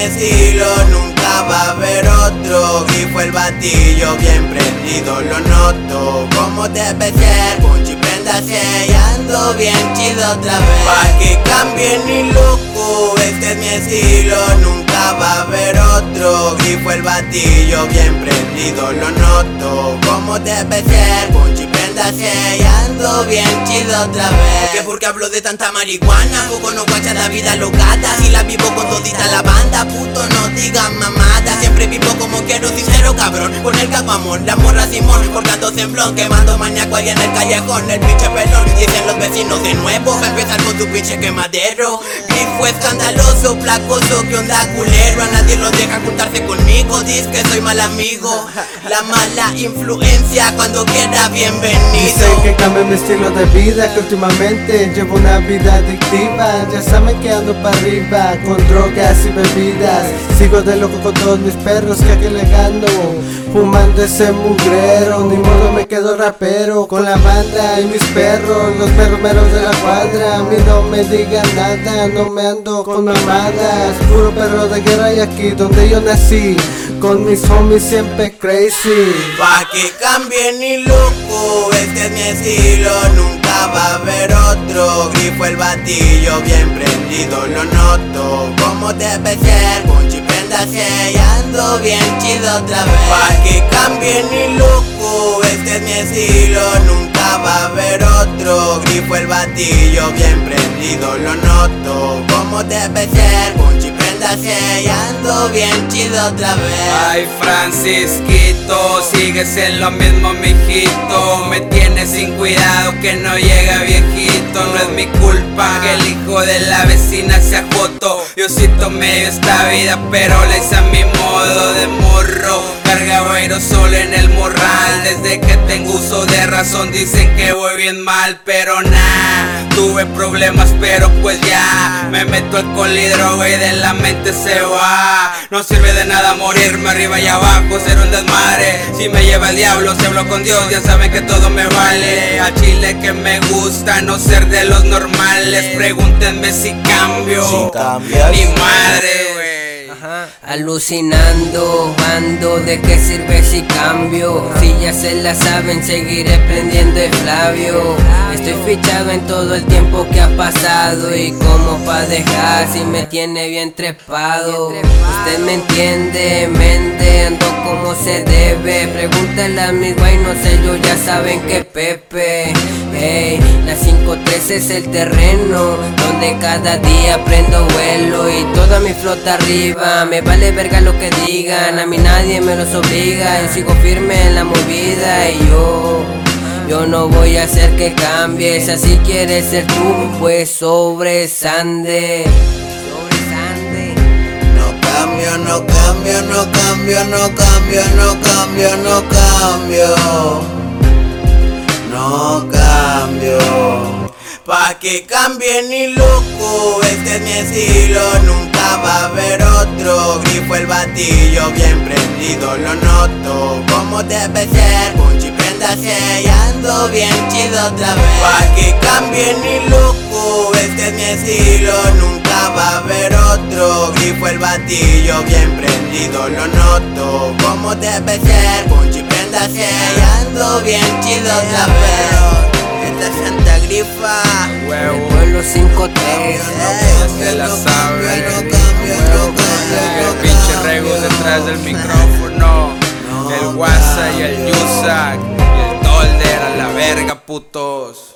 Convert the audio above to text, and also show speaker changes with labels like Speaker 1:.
Speaker 1: estilo, nunca va a haber otro. Grifo el batillo bien prendido, lo noto. Como debe ser, Ponchi préndase y ando bien chido otra vez. Pa' que cambie ni loco, este es mi estilo, nunca va a haber otro. Grifo el batillo bien prendido, lo noto. Como debe ser, Ponchi préndase y ando bien chido otra vez. Que porque hablo de tanta marihuana, poco no guacha la vida locata. Si la vivo con todita la banda, puto no digan mamada. Siempre vivo como quiero, sincero cabrón, con el caguamón, la morra Simón, cortando semblón, quemando maníaco ahí en el callejón. El pinche pelón, dicen los vecinos de nuevo, va a empezar con tu pinche quemadero. Grifo escandaloso, placoso, que onda culero. A nadie lo deja juntarse conmigo, dice que soy mal amigo. La mala influencia, cuando quiera bienvenido.
Speaker 2: Dicen que cambie mi estilo de vida, que últimamente llevo una vida adictiva. Ya saben que ando para arriba, con drogas y bebidas. Sigo de loco con todos mis perros que aquí le gano, fumando ese mugrero. Ni modo me quedo rapero, con la banda y mis perros, los perros meros de la cuadra. A mí no me digan nada, no me ando con mamadas. Puro perro de guerra y aquí donde yo nací, con mis homies siempre crazy.
Speaker 1: Pa' que cambie ni loco, este es mi estilo, nunca va a haber otro. Grifo el batillo bien prendido, lo noto. Como debe ser, Ponchi préndase y ando bien chido otra vez. Pa' que cambie ni loco, este es mi estilo, nunca va a haber otro. Grifo el batillo bien prendido, lo noto. Como debe ser, Ponchi préndase y ando bien chido otra vez.
Speaker 3: Ay, Francisquito, sigues en lo mismo, mijito. Me tienes sin cuidado que no llega viejito. No es mi culpa que el hijo de la vecina sea joto. Diosito me dio esta vida, pero la hice a mi modo de morro. Cargaba aerosol en el morral. Desde que tengo uso de razón dicen que voy bien mal, pero nah. Tuve problemas, pero pues ya me meto alcohol y droga y de la mente se va. No sirve de nada morirme arriba y abajo, ser un desmadre. Si me lleva el diablo, si hablo con Dios, ya saben que todo me vale. A chile que me gusta no ser de los normales. Pregúntenme si cambio, ni madre, güey.
Speaker 4: Alucinando, ando, ¿de qué sirve si cambio? Si ya se la saben, seguiré prendiendo el Flavio. Estoy fichado en todo el tiempo que ha pasado. Y como pa' dejar si me tiene bien trepado. Usted me entiende, mente, ando como se debe. Pregúntale a mis vainos, ellos ya saben que Pepe. Hey, la 513 es el terreno donde cada día prendo vuelo. Y toda mi flota arriba, me vale verga lo que digan. A mí nadie me los obliga, y sigo firme en la movida. Y yo no voy a hacer que cambies. Así quieres ser tú, pues sobresande.
Speaker 1: No cambio, no cambio, no cambio, no cambio, no cambio, no cambio. No cambio. Pa' que cambie ni loco, este es mi estilo, nunca va a haber otro. Grifo el batillo bien prendido, lo noto. Como debe ser, Ponchi préndase y ando bien chido otra vez. Pa' que cambie ni loco, este es mi estilo, nunca va a haber otro. Grifo el batillo bien prendido, lo noto. Como debe ser, Ponchi préndase y ando bien chido otra vez. Esta es Santa Grifa,
Speaker 4: el pueblo 5-3,
Speaker 3: ya se la sabe. El pinche Rego detrás del micrófono, el WhatsApp y el Yusak y el Dolder a la verga, putos.